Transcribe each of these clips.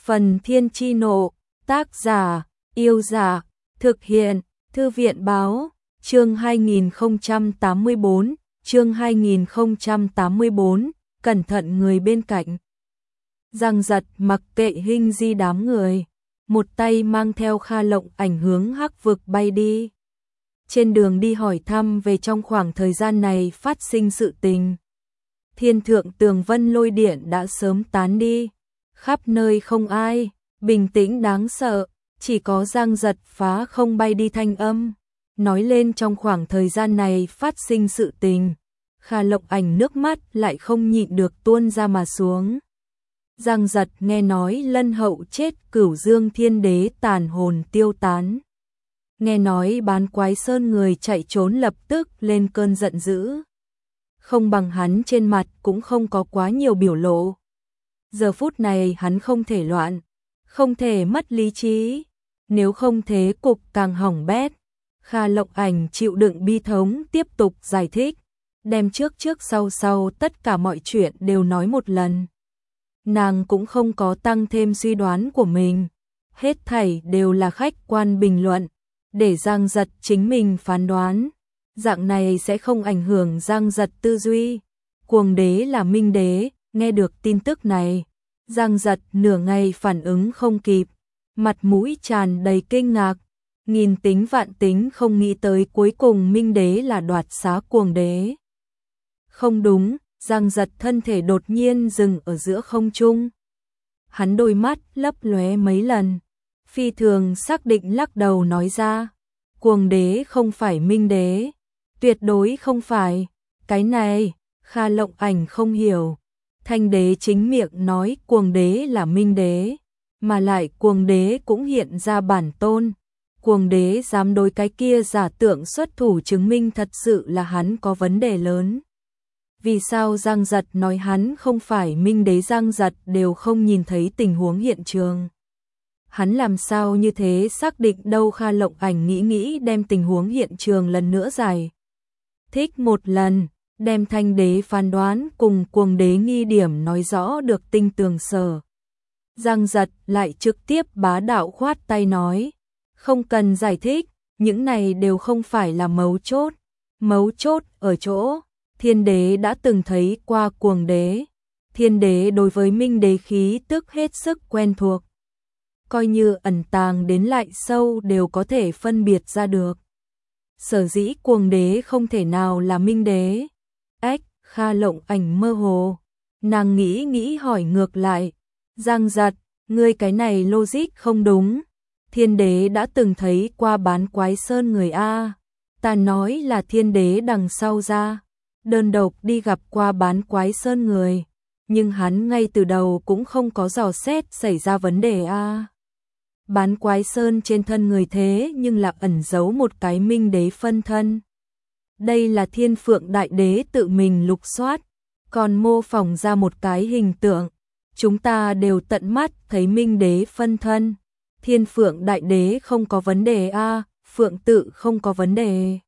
Phần Thiên Chi Nộ, tác giả, Yêu Giả, thực hiện, Thư viện Báo, chương 2084, chương 2084, cẩn thận người bên cạnh. Giang Giật mặc kệ Hinh Di đám người, một tay mang theo Kha Lộng Ảnh hướng Hắc Vực bay đi. Trên đường đi hỏi thăm về trong khoảng thời gian này phát sinh sự tình. Thiên thượng tường vân lôi điện đã sớm tán đi, khắp nơi không ai, bình tĩnh đáng sợ, chỉ có Giang Giật phá không bay đi thanh âm, nói lên trong khoảng thời gian này phát sinh sự tình. Kha Lộng Ảnh nước mắt lại không nhịn được tuôn ra mà xuống. Giang Giật nghe nói Lân Hậu chết, Cửu Dương Thiên Đế tàn hồn tiêu tán. Nghe nói Bán Quái Sơn người chạy trốn lập tức lên cơn giận dữ. Không bằng hắn trên mặt cũng không có quá nhiều biểu lộ. Giờ phút này hắn không thể loạn, không thể mất lý trí, nếu không thế cục càng hỏng bét. Kha Lộng Ảnh chịu đựng bi thống tiếp tục giải thích, đem trước trước sau sau tất cả mọi chuyện đều nói một lần. Nàng cũng không có tăng thêm suy đoán của mình, hết thảy đều là khách quan bình luận, để Giang Giật chính mình phán đoán. Dạng này sẽ không ảnh hưởng Giang Giật tư duy. Cuồng đế là Minh đế, nghe được tin tức này, Giang Giật nửa ngày phản ứng không kịp, mặt mũi tràn đầy kinh ngạc, nghìn tính vạn tính không nghĩ tới cuối cùng Minh đế là đoạt xá cuồng đế. Không đúng, Giang Giật thân thể đột nhiên dừng ở giữa không trung. Hắn đôi mắt lấp lóe mấy lần, phi thường xác định lắc đầu nói ra, cuồng đế không phải Minh đế, tuyệt đối không phải. Cái này, Kha Lộng Ảnh không hiểu. Thanh đế chính miệng nói cuồng đế là Minh đế, mà lại cuồng đế cũng hiện ra bản tôn. Cuồng đế dám đối cái kia giả tượng xuất thủ chứng minh thật sự là hắn có vấn đề lớn. Vì sao Giang Giật nói hắn không phải Minh đế? Giang Giật đều không nhìn thấy tình huống hiện trường. Hắn làm sao như thế xác định đâu? Kha Lộng Ảnh nghĩ đem tình huống hiện trường lần nữa giải thích một lần, đem thanh đế phán đoán cùng cuồng đế nghi điểm nói rõ được tinh tường sở. Giang Giật lại trực tiếp bá đạo khoát tay nói, không cần giải thích, những này đều không phải là mấu chốt. Mấu chốt ở chỗ, Thiên đế đã từng thấy qua cuồng đế. Thiên đế đối với Minh đế khí tức hết sức quen thuộc. Coi như ẩn tàng đến lại sâu đều có thể phân biệt ra được. Sở dĩ cuồng đế không thể nào là Minh đế. Kha Lộng Ảnh mơ hồ. Nàng nghĩ hỏi ngược lại. Giang Giật, ngươi cái này logic không đúng. Thiên đế đã từng thấy qua Bán Quái Sơn người A. Ta nói là thiên đế đằng sau ra. Đơn độc đi gặp qua Bán Quái Sơn người. Nhưng hắn ngay từ đầu cũng không có dò xét xảy ra vấn đề A. Bán Quái Sơn trên thân người thế nhưng là ẩn giấu một cái Minh đế phân thân. Đây là Thiên Phượng Đại Đế tự mình lục soát, còn mô phỏng ra một cái hình tượng. Chúng ta đều tận mắt thấy Minh đế phân thân. Thiên Phượng Đại Đế không có vấn đề a, Phượng tự không có vấn đề.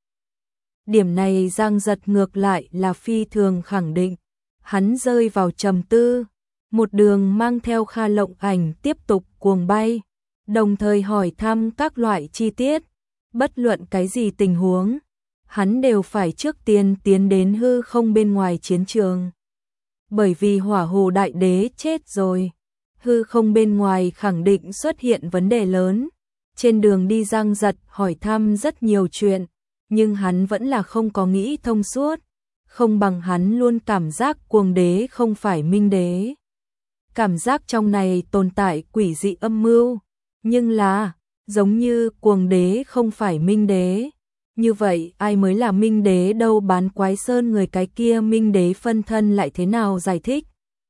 Điểm này Giang Giật ngược lại là phi thường khẳng định. Hắn rơi vào trầm tư, một đường mang theo Kha Lộng Ảnh tiếp tục cuồng bay, đồng thời hỏi thăm các loại chi tiết. Bất luận cái gì tình huống, hắn đều phải trước tiên tiến đến hư không bên ngoài chiến trường. Bởi vì Hỏa Hồ Đại Đế chết rồi, hư không bên ngoài khẳng định xuất hiện vấn đề lớn. Trên đường đi Giang Giật hỏi thăm rất nhiều chuyện, nhưng hắn vẫn là không có nghĩ thông suốt. Không bằng hắn luôn cảm giác cuồng đế không phải Minh đế. Cảm giác trong này tồn tại quỷ dị âm mưu. Nhưng là, giống như cuồng đế không phải Minh đế. Như vậy ai mới là Minh đế đâu? Bán Quái Sơn người cái kia Minh đế phân thân lại thế nào giải thích?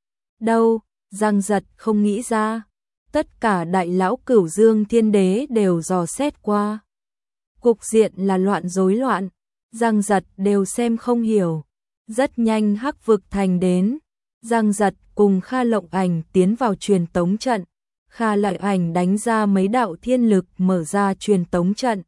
Đâu, Giang Giật không nghĩ ra. Tất cả đại lão Cửu Dương Thiên Đế đều dò xét qua. Cục diện là loạn rối loạn, Giang Giật đều xem không hiểu. Rất nhanh Hắc Vực thành đến, Giang Giật cùng Kha Lộng Ảnh tiến vào truyền tống trận. Kha Lộng Ảnh đánh ra mấy đạo thiên lực mở ra truyền tống trận.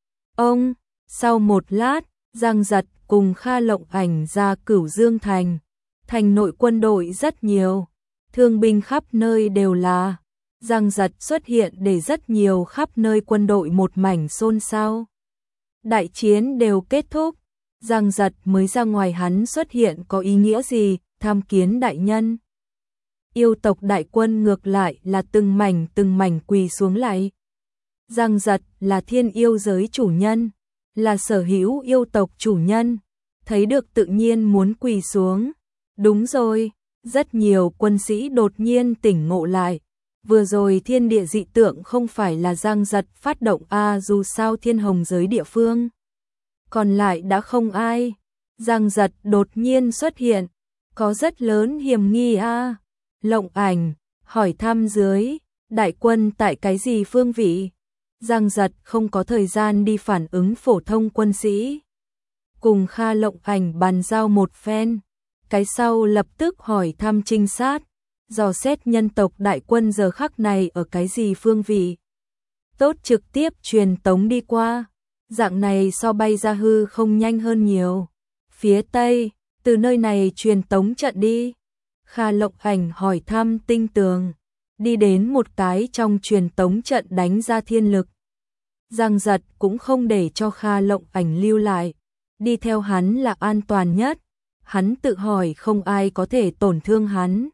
Sau một lát, Giang Giật cùng Kha Lộng Ảnh ra Cửu Dương thành. Thành nội quân đội rất nhiều, thương binh khắp nơi đều là. Giang Giật xuất hiện để rất nhiều khắp nơi quân đội một mảnh xôn xao. Đại chiến đều kết thúc, Giang Giật mới ra ngoài, hắn xuất hiện có ý nghĩa gì? Tham kiến đại nhân. Yêu tộc đại quân ngược lại là từng mảnh quỳ xuống lại. Giang Giật là thiên yêu giới chủ nhân, là sở hữu yêu tộc chủ nhân, thấy được tự nhiên muốn quỳ xuống. Đúng rồi, rất nhiều quân sĩ đột nhiên tỉnh ngộ lại. Vừa rồi thiên địa dị tượng không phải là Giang Giật phát động dù sao thiên hồng giới địa phương còn lại đã không ai. Giang Giật đột nhiên xuất hiện, có rất lớn hiểm nghi Lộng Ảnh hỏi thăm dưới, đại quân tại cái gì phương vị? Giang Giật không có thời gian đi phản ứng phổ thông quân sĩ. Cùng Kha Lộng Ảnh bàn giao một phen, cái sau lập tức hỏi thăm trinh sát, dò xét nhân tộc đại quân giờ khắc này ở cái gì phương vị. Tốt, trực tiếp truyền tống đi qua, dạng này so bay ra hư không nhanh hơn nhiều. Phía Tây, từ nơi này truyền tống trận đi. Kha Lộng Ảnh hỏi thăm tinh tường, đi đến một cái trong truyền tống trận đánh ra thiên lực. Giang Giật cũng không để cho Kha Lộng Ảnh lưu lại, đi theo hắn là an toàn nhất. Hắn tự hỏi không ai có thể tổn thương hắn.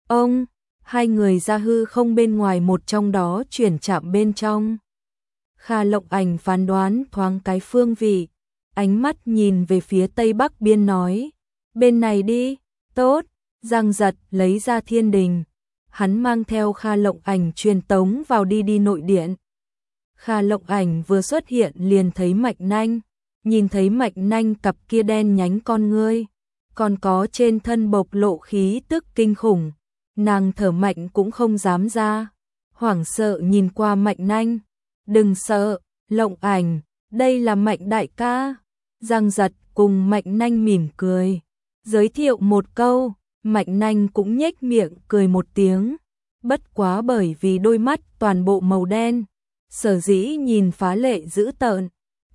Hai người ra hư không bên ngoài, một trong đó chuyển chạm bên trong. Kha Lộng Ảnh phán đoán thoáng cái phương vị, ánh mắt nhìn về phía tây bắc biên nói, bên này đi. Tốt. Giang Giật lấy ra thiên đình, hắn mang theo Kha Lộng Ảnh truyền tống vào đi nội điện. Kha Lộng Ảnh vừa xuất hiện liền thấy Mạch Nanh, nhìn thấy Mạch Nanh cặp kia đen nhánh con ngươi, còn có trên thân bộc lộ khí tức kinh khủng, nàng thở mạnh cũng không dám ra, hoảng sợ nhìn qua Mạch Nanh. Đừng sợ, Lộng Ảnh, đây là Mạnh đại ca. Giang Giật cùng Mạch Nanh mỉm cười, giới thiệu một câu. Mạch Nanh cũng nhếch miệng cười một tiếng, bất quá bởi vì đôi mắt toàn bộ màu đen, sở dĩ nhìn phá lệ dữ tợn.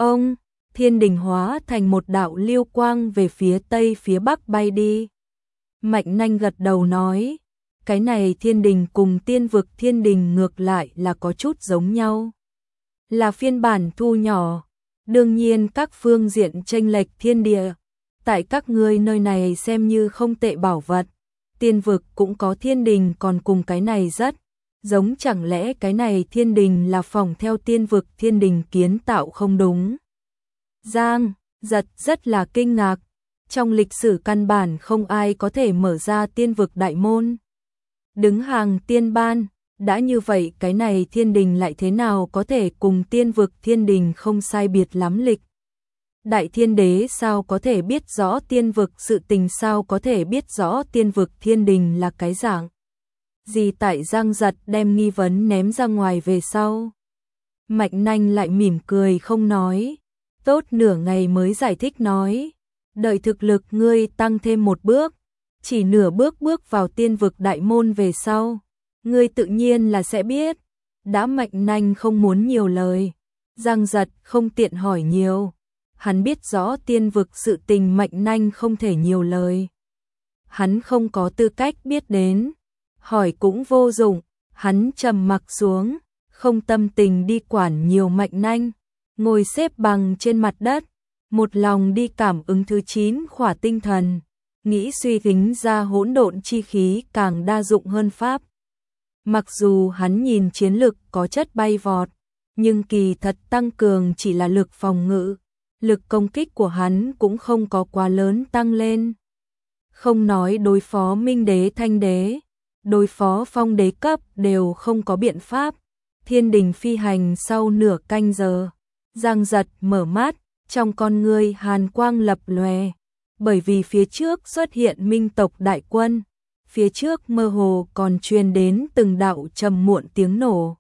Thiên đình hóa thành một đạo lưu quang về phía tây phía bắc bay đi. Mạch Nanh gật đầu nói, cái này thiên đình cùng tiên vực thiên đình ngược lại là có chút giống nhau, là phiên bản thu nhỏ. Đương nhiên các phương diện chênh lệch thiên địa, tại các ngươi nơi này xem như không tệ bảo vật. Tiên vực cũng có thiên đình còn cùng cái này rất giống, chẳng lẽ cái này thiên đình là phỏng theo tiên vực thiên đình kiến tạo không đúng? Giang Giật rất là kinh ngạc, trong lịch sử căn bản không ai có thể mở ra tiên vực đại môn, đứng hàng tiên ban, đã như vậy cái này thiên đình lại thế nào có thể cùng tiên vực thiên đình không sai biệt lắm lịch? Đại thiên đế sao có thể biết rõ tiên vực sự tình, sao có thể biết rõ tiên vực thiên đình là cái dạng gì? Tại Giang Giật đem nghi vấn ném ra ngoài về sau, Mạch Nanh lại mỉm cười không nói, tốt nửa ngày mới giải thích nói, đợi thực lực ngươi tăng thêm một bước, chỉ nửa bước bước vào tiên vực đại môn về sau, ngươi tự nhiên là sẽ biết. Đã Mạch Nanh không muốn nhiều lời, Giang Giật không tiện hỏi nhiều. Hắn biết rõ tiên vực sự tình, Mạch Nanh không thể nhiều lời, hắn không có tư cách biết đến, hỏi cũng vô dụng. Hắn trầm mặc xuống, không tâm tình đi quản nhiều Mạch Nanh, ngồi xếp bằng trên mặt đất, một lòng đi cảm ứng thứ 9 khỏa tinh thần, nghĩ suy tính ra hỗn độn chi khí càng đa dụng hơn pháp. Mặc dù hắn nhìn chiến lực có chất bay vọt, nhưng kỳ thật tăng cường chỉ là lực phòng ngự, lực công kích của hắn cũng không có quá lớn tăng lên. Không nói đối phó Minh Đế Thanh Đế, đối phó Phong Đế cấp đều không có biện pháp. Thiên đình phi hành sau nửa canh giờ, Giang Giật mở mắt, trong con ngươi hàn quang lập lòe, bởi vì phía trước xuất hiện Minh tộc đại quân, phía trước mơ hồ còn truyền đến từng đạo trầm muộn tiếng nổ.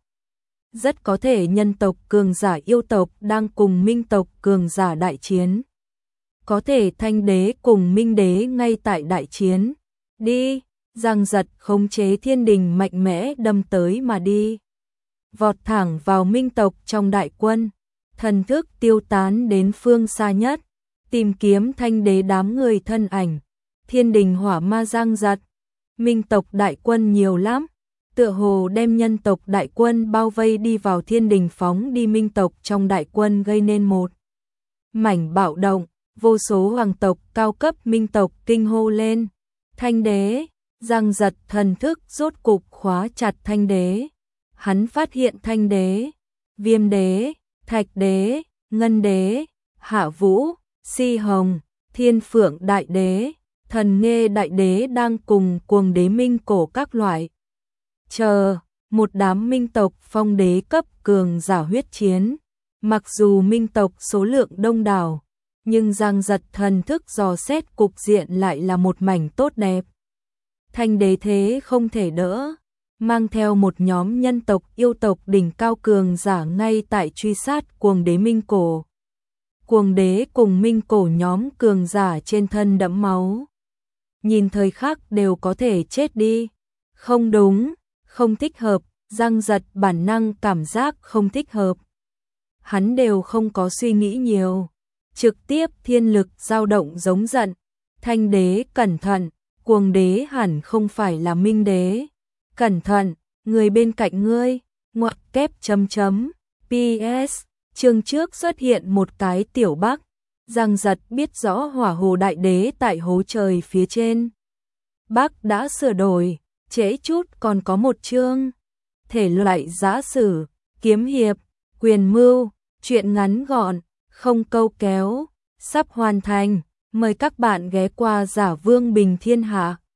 Rất có thể nhân tộc cường giả yêu tộc đang cùng Minh tộc cường giả đại chiến. Có thể Thanh Đế cùng Minh Đế ngay tại đại chiến. Đi, Giang Giật khống chế thiên đình mạnh mẽ đâm tới mà đi. Vọt thẳng vào Minh tộc trong đại quân, thần thức tiêu tán đến phương xa nhất, tìm kiếm Thanh Đế đám người thân ảnh. Thiên đình hỏa ma Giang Giật, Minh tộc đại quân nhiều lắm, tựa hồ đem nhân tộc đại quân bao vây đi vào thiên đình, phóng đi minh tộc trong đại quân, gây nên một mảnh bạo động, vô số hoàng tộc cao cấp minh tộc kinh hô lên. Thanh đế, Giang Giật thần thức rốt cục khóa chặt thanh đế. Hắn phát hiện thanh đế, viêm đế, thạch đế, ngân đế, hạ vũ, si hồng, thiên phượng đại đế, thần nghê đại đế đang cùng cuồng đế minh cổ các loại chờ một đám minh tộc phong đế cấp cường giả huyết chiến. Mặc dù minh tộc số lượng đông đảo, nhưng Giang Giật thần thức dò xét cục diện lại là một mảnh tốt đẹp. Thanh đế thế không thể đỡ, mang theo một nhóm nhân tộc yêu tộc đỉnh cao cường giả ngay tại truy sát cuồng đế minh cổ. Cuồng đế cùng minh cổ nhóm cường giả trên thân đẫm máu, nhìn thời khắc đều có thể chết đi. Không đúng, không thích hợp, Giang Giật bản năng cảm giác không thích hợp. Hắn đều không có suy nghĩ nhiều, trực tiếp thiên lực dao động giống giận. Thanh đế cẩn thận, cuồng đế hẳn không phải là minh đế. Cẩn thận, người bên cạnh ngươi, ngoặc kép chấm chấm. PS, chương trước xuất hiện một cái tiểu bác. Giang Giật biết rõ hỏa hồ đại đế tại hố trời phía trên. Bác đã sửa đổi, trễ chút còn có một chương. Thể loại giã sử, kiếm hiệp, quyền mưu, truyện ngắn gọn, không câu kéo, sắp hoàn thành. Mời các bạn ghé qua Giả Vương Bình Thiên Hạ.